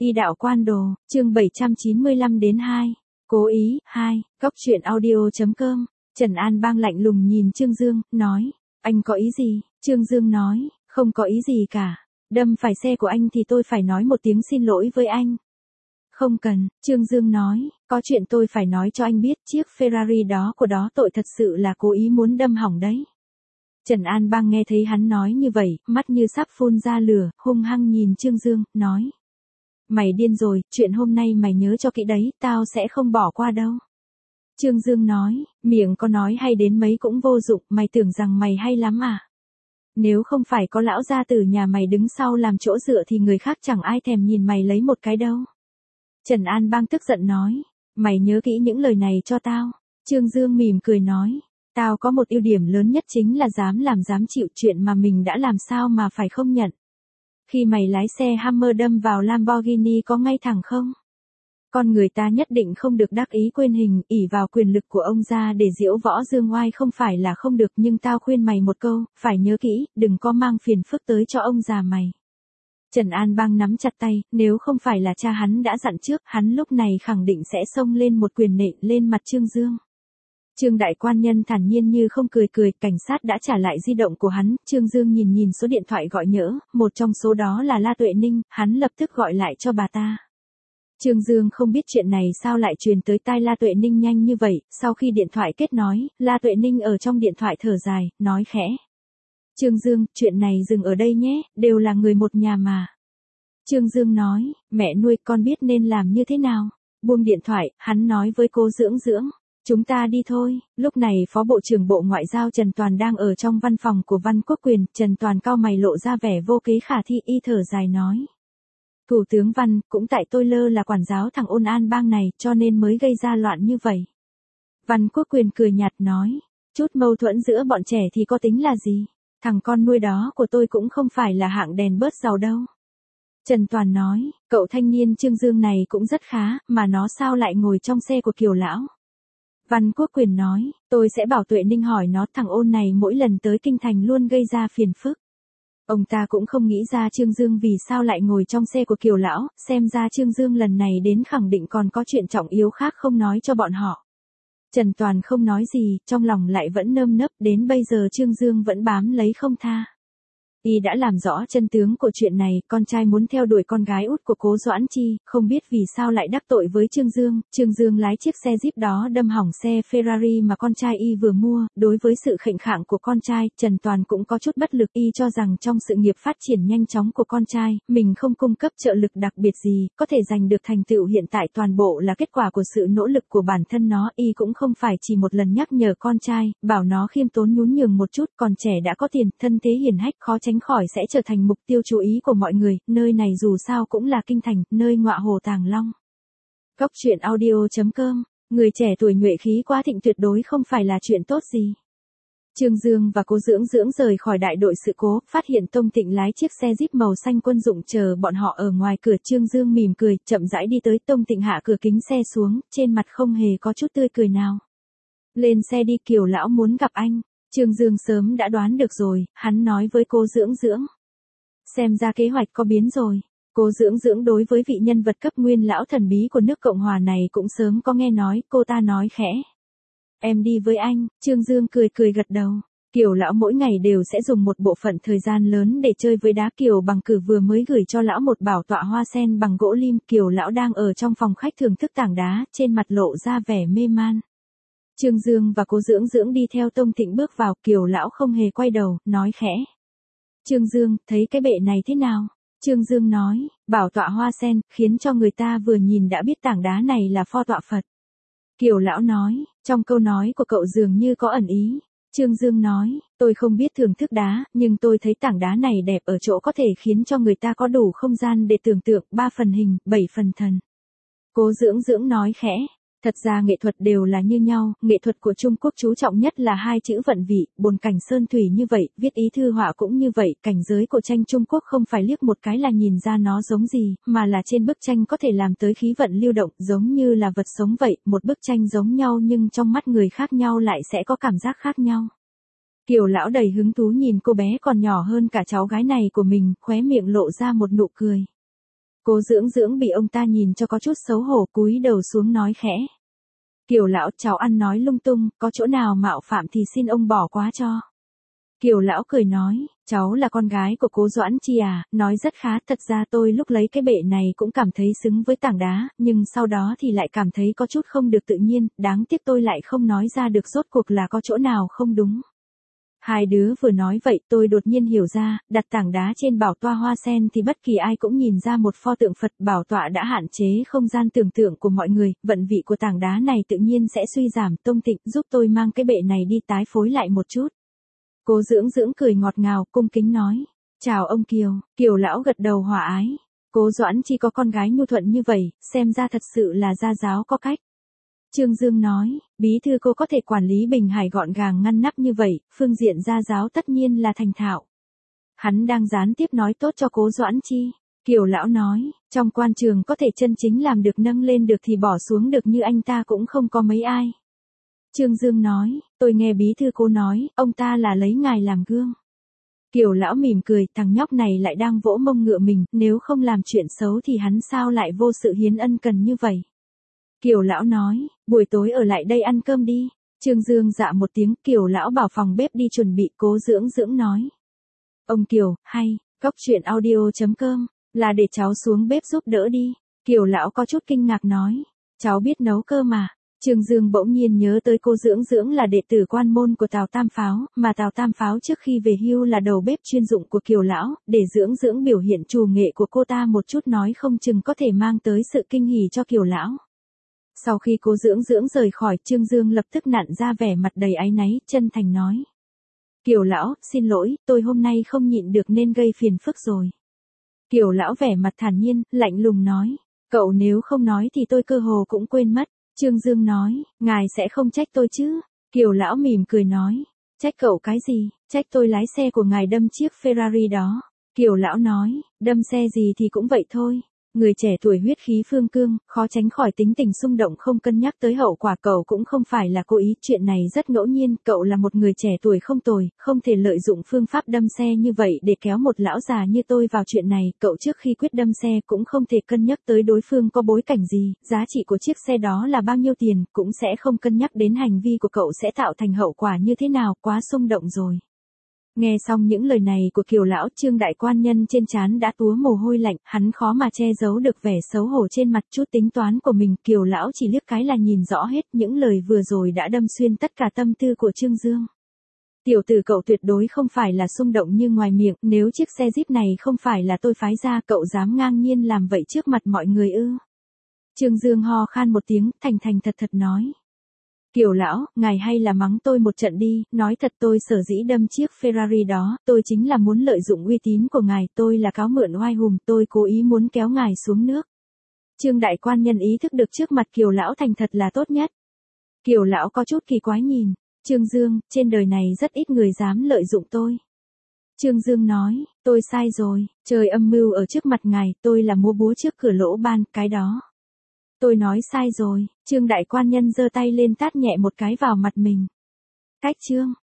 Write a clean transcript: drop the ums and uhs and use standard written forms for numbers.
Y đạo quan đồ, chương 795-2. Cố ý, 2, góc truyện audio.com. Trần An Bang lạnh lùng nhìn Trương Dương, nói, anh có ý gì? Trương Dương nói, không có ý gì cả. Đâm phải xe của anh thì tôi phải nói một tiếng xin lỗi với anh. Không cần, Trương Dương nói, có chuyện tôi phải nói cho anh biết, chiếc Ferrari đó của đó tội thật sự là cố ý muốn đâm hỏng đấy. Trần An Bang nghe thấy hắn nói như vậy, mắt như sắp phun ra lửa, hung hăng nhìn Trương Dương, nói. Mày điên rồi, chuyện hôm nay mày nhớ cho kỹ đấy, tao sẽ không bỏ qua đâu. Trương Dương nói, miệng có nói hay đến mấy cũng vô dụng, mày tưởng rằng mày hay lắm à? Nếu không phải có lão gia tử nhà mày đứng sau làm chỗ dựa thì người khác chẳng ai thèm nhìn mày lấy một cái đâu. Trần An Bang tức giận nói, mày nhớ kỹ những lời này cho tao. Trương Dương mỉm cười nói, tao có một ưu điểm lớn nhất chính là dám làm dám chịu, chuyện mà mình đã làm sao mà phải không nhận. Khi mày lái xe Hummer đâm vào Lamborghini có ngay thẳng không? Con người ta nhất định không được đắc ý quên hình, ỷ vào quyền lực của ông ra để diễu võ dương oai không phải là không được, nhưng tao khuyên mày một câu, phải nhớ kỹ, đừng có mang phiền phức tới cho ông già mày. Trần An Bang nắm chặt tay, nếu không phải là cha hắn đã dặn trước, hắn lúc này khẳng định sẽ xông lên một quyền nện lên mặt Trương Dương. Trương đại quan nhân thản nhiên như không cười, cảnh sát đã trả lại di động của hắn, Trương Dương nhìn số điện thoại gọi nhỡ, một trong số đó là La Tuệ Ninh, hắn lập tức gọi lại cho bà ta. Trương Dương không biết chuyện này sao lại truyền tới tai La Tuệ Ninh nhanh như vậy, sau khi điện thoại kết nối, La Tuệ Ninh ở trong điện thoại thở dài, nói khẽ. Trương Dương, chuyện này dừng ở đây nhé, đều là người một nhà mà. Trương Dương nói, mẹ nuôi con biết nên làm như thế nào. Buông điện thoại, hắn nói với cô Dưỡng, chúng ta đi thôi. Lúc này Phó Bộ trưởng Bộ Ngoại giao Trần Toàn đang ở trong văn phòng của Văn Quốc Quyền, Trần Toàn cau mày lộ ra vẻ vô kế khả thi, y thở dài nói. Thủ tướng Văn, cũng tại tôi lơ là quản giáo thằng Ôn An Bang này, cho nên mới gây ra loạn như vậy. Văn Quốc Quyền cười nhạt nói, chút mâu thuẫn giữa bọn trẻ thì có tính là gì? Thằng con nuôi đó của tôi cũng không phải là hạng đèn bớt dầu đâu. Trần Toàn nói, cậu thanh niên Trương Dương này cũng rất khá, mà nó sao lại ngồi trong xe của Kiều Lão? Văn Quốc Quyền nói, tôi sẽ bảo Tuệ Ninh hỏi nó, thằng Ôn này mỗi lần tới Kinh Thành luôn gây ra phiền phức. Ông ta cũng không nghĩ ra Trương Dương vì sao lại ngồi trong xe của Kiều Lão, xem ra Trương Dương lần này đến khẳng định còn có chuyện trọng yếu khác không nói cho bọn họ. Trần Toàn không nói gì, trong lòng lại vẫn nơm nớp, đến bây giờ Trương Dương vẫn bám lấy không tha. Y đã làm rõ chân tướng của chuyện này, con trai muốn theo đuổi con gái út của Cố Doãn Chi, không biết vì sao lại đắc tội với Trương Dương. Trương Dương lái chiếc xe Jeep đó đâm hỏng xe Ferrari mà con trai Y vừa mua, đối với sự khệnh khạng của con trai, Trần Toàn cũng có chút bất lực. Y cho rằng trong sự nghiệp phát triển nhanh chóng của con trai, mình không cung cấp trợ lực đặc biệt gì, có thể giành được thành tựu hiện tại toàn bộ là kết quả của sự nỗ lực của bản thân nó. Y cũng không phải chỉ một lần nhắc nhở con trai, bảo nó khiêm tốn nhún nhường một chút, còn trẻ đã có tiền, thân thế hiển hách, khó tránh khỏi sẽ trở thành mục tiêu chú ý của mọi người, nơi này dù sao cũng là Kinh Thành, nơi ngọa hồ tàng long. Góc truyện audio.com, người trẻ tuổi nhuệ khí quá thịnh tuyệt đối không phải là chuyện tốt gì. Trương Dương và Cố Dưỡng rời khỏi đại đội sự cố, phát hiện Tông Tịnh lái chiếc xe Jeep màu xanh quân dụng chờ bọn họ ở ngoài cửa. Trương Dương mỉm cười, chậm rãi đi tới, Tông Tịnh hạ cửa kính xe xuống, trên mặt không hề có chút tươi cười nào. Lên xe đi, Kiều Lão muốn gặp anh. Trương Dương sớm đã đoán được rồi, hắn nói với Cố Dưỡng. Xem ra kế hoạch có biến rồi. Cố Dưỡng đối với vị nhân vật cấp nguyên lão thần bí của nước Cộng Hòa này cũng sớm có nghe nói, cô ta nói khẽ. Em đi với anh, Trương Dương cười gật đầu. Kiều Lão mỗi ngày đều sẽ dùng một bộ phận thời gian lớn để chơi với đá. Kiều Bằng Cử vừa mới gửi cho lão một bảo tọa hoa sen bằng gỗ lim. Kiều Lão đang ở trong phòng khách thưởng thức tảng đá, trên mặt lộ ra vẻ mê man. Trương Dương và Cố Dưỡng đi theo Tông Tịnh bước vào, Kiều Lão không hề quay đầu, nói khẽ. Trương Dương, thấy cái bệ này thế nào? Trương Dương nói, bảo tọa hoa sen, khiến cho người ta vừa nhìn đã biết tảng đá này là pho tọa Phật. Kiều Lão nói, trong câu nói của cậu dường như có ẩn ý. Trương Dương nói, tôi không biết thưởng thức đá, nhưng tôi thấy tảng đá này đẹp ở chỗ có thể khiến cho người ta có đủ không gian để tưởng tượng, 3 phần hình, 7 phần thần. Cố Dưỡng nói khẽ. Thật ra nghệ thuật đều là như nhau, nghệ thuật của Trung Quốc chú trọng nhất là 2 chữ vận vị, bồn cảnh sơn thủy như vậy, viết ý thư họa cũng như vậy, cảnh giới của tranh Trung Quốc không phải liếc một cái là nhìn ra nó giống gì, mà là trên bức tranh có thể làm tới khí vận lưu động, giống như là vật sống vậy, một bức tranh giống nhau nhưng trong mắt người khác nhau lại sẽ có cảm giác khác nhau. Kiều Lão đầy hứng thú nhìn cô bé còn nhỏ hơn cả cháu gái này của mình, khóe miệng lộ ra một nụ cười. Cố Dưỡng Dưỡng bị ông ta nhìn cho có chút xấu hổ, cúi đầu xuống nói khẽ. Kiều lão, cháu ăn nói lung tung, có chỗ nào mạo phạm thì xin ông bỏ qua cho. Kiều lão cười nói, cháu là con gái của Cố Doãn Chi à, nói rất khá, thật ra tôi lúc lấy cái bệ này cũng cảm thấy xứng với tảng đá, nhưng sau đó thì lại cảm thấy có chút không được tự nhiên, đáng tiếc tôi lại không nói ra được rốt cuộc là có chỗ nào không đúng. Hai đứa vừa nói vậy tôi đột nhiên hiểu ra, đặt tảng đá trên bảo tọa hoa sen thì bất kỳ ai cũng nhìn ra một pho tượng Phật, bảo tọa đã hạn chế không gian tưởng tượng của mọi người, vận vị của tảng đá này tự nhiên sẽ suy giảm. Tông Tịnh, giúp tôi mang cái bệ này đi tái phối lại một chút. Cố Dưỡng Dưỡng cười ngọt ngào, cung kính nói. Chào ông Kiều. Kiều lão gật đầu hòa ái. Cố Doãn Chi có con gái nhu thuận như vậy, xem ra thật sự là gia giáo có cách. Trương Dương nói, bí thư cô có thể quản lý Bình Hải gọn gàng ngăn nắp như vậy, phương diện gia giáo tất nhiên là thành thạo. Hắn đang gián tiếp nói tốt cho Cố Doãn Chi. Kiều lão nói, trong quan trường có thể chân chính làm được nâng lên được thì bỏ xuống được như anh ta cũng không có mấy ai. Trương Dương nói, tôi nghe bí thư cô nói, ông ta là lấy ngài làm gương. Kiều lão mỉm cười, thằng nhóc này lại đang vỗ mông ngựa mình, nếu không làm chuyện xấu thì hắn sao lại vô sự hiến ân cần như vậy. Kiều lão nói, buổi tối ở lại đây ăn cơm đi. Trương Dương dạ một tiếng, Kiều lão bảo phòng bếp đi chuẩn bị. Cố Dưỡng Dưỡng nói. Ông Kiều, hay, góc chuyện audio.com, là để cháu xuống bếp giúp đỡ đi. Kiều lão có chút kinh ngạc nói, cháu biết nấu cơm mà. Trương Dương bỗng nhiên nhớ tới Cố Dưỡng Dưỡng là đệ tử quan môn của Tào Tam Pháo, mà Tào Tam Pháo trước khi về hưu là đầu bếp chuyên dụng của Kiều lão, để Dưỡng Dưỡng biểu hiện trù nghệ của cô ta một chút nói không chừng có thể mang tới sự kinh hỉ cho Kiều lão. Sau khi Cố Dưỡng Dưỡng rời khỏi, Trương Dương lập tức nặn ra vẻ mặt đầy áy náy, chân thành nói. Kiều lão, xin lỗi, tôi hôm nay không nhịn được nên gây phiền phức rồi. Kiều lão vẻ mặt thản nhiên, lạnh lùng nói. Cậu nếu không nói thì tôi cơ hồ cũng quên mất. Trương Dương nói, ngài sẽ không trách tôi chứ? Kiều lão mỉm cười nói. Trách cậu cái gì? Trách tôi lái xe của ngài đâm chiếc Ferrari đó. Kiều lão nói, đâm xe gì thì cũng vậy thôi. Người trẻ tuổi huyết khí phương cương, khó tránh khỏi tính tình xung động không cân nhắc tới hậu quả. Cậu cũng không phải là cố ý, chuyện này rất ngẫu nhiên, cậu là một người trẻ tuổi không tồi, không thể lợi dụng phương pháp đâm xe như vậy để kéo một lão già như tôi vào chuyện này. Cậu trước khi quyết đâm xe cũng không thể cân nhắc tới đối phương có bối cảnh gì, giá trị của chiếc xe đó là bao nhiêu tiền, cũng sẽ không cân nhắc đến hành vi của cậu sẽ tạo thành hậu quả như thế nào, quá xung động rồi. Nghe xong những lời này của Kiều lão, Trương đại quan nhân trên trán đã túa mồ hôi lạnh, hắn khó mà che giấu được vẻ xấu hổ trên mặt. Chút tính toán của mình, Kiều lão chỉ liếc cái là nhìn rõ hết, những lời vừa rồi đã đâm xuyên tất cả tâm tư của Trương Dương. Tiểu tử cậu tuyệt đối không phải là xung động như ngoài miệng, nếu chiếc xe Jeep này không phải là tôi phái ra, cậu dám ngang nhiên làm vậy trước mặt mọi người ư? Trương Dương ho khan một tiếng, thành thành thật thật nói. Kiều lão, ngài hay là mắng tôi một trận đi, nói thật tôi sở dĩ đâm chiếc Ferrari đó, tôi chính là muốn lợi dụng uy tín của ngài, tôi là cáo mượn oai hùng, tôi cố ý muốn kéo ngài xuống nước. Trương đại quan nhân ý thức được trước mặt Kiều lão thành thật là tốt nhất. Kiều lão có chút kỳ quái nhìn. Trương Dương, trên đời này rất ít người dám lợi dụng tôi. Trương Dương nói, tôi sai rồi, trời âm mưu ở trước mặt ngài, tôi là múa búa trước cửa lỗ ban, cái đó. Tôi nói sai rồi. Trương đại quan nhân giơ tay lên tát nhẹ một cái vào mặt mình. Cách Trương.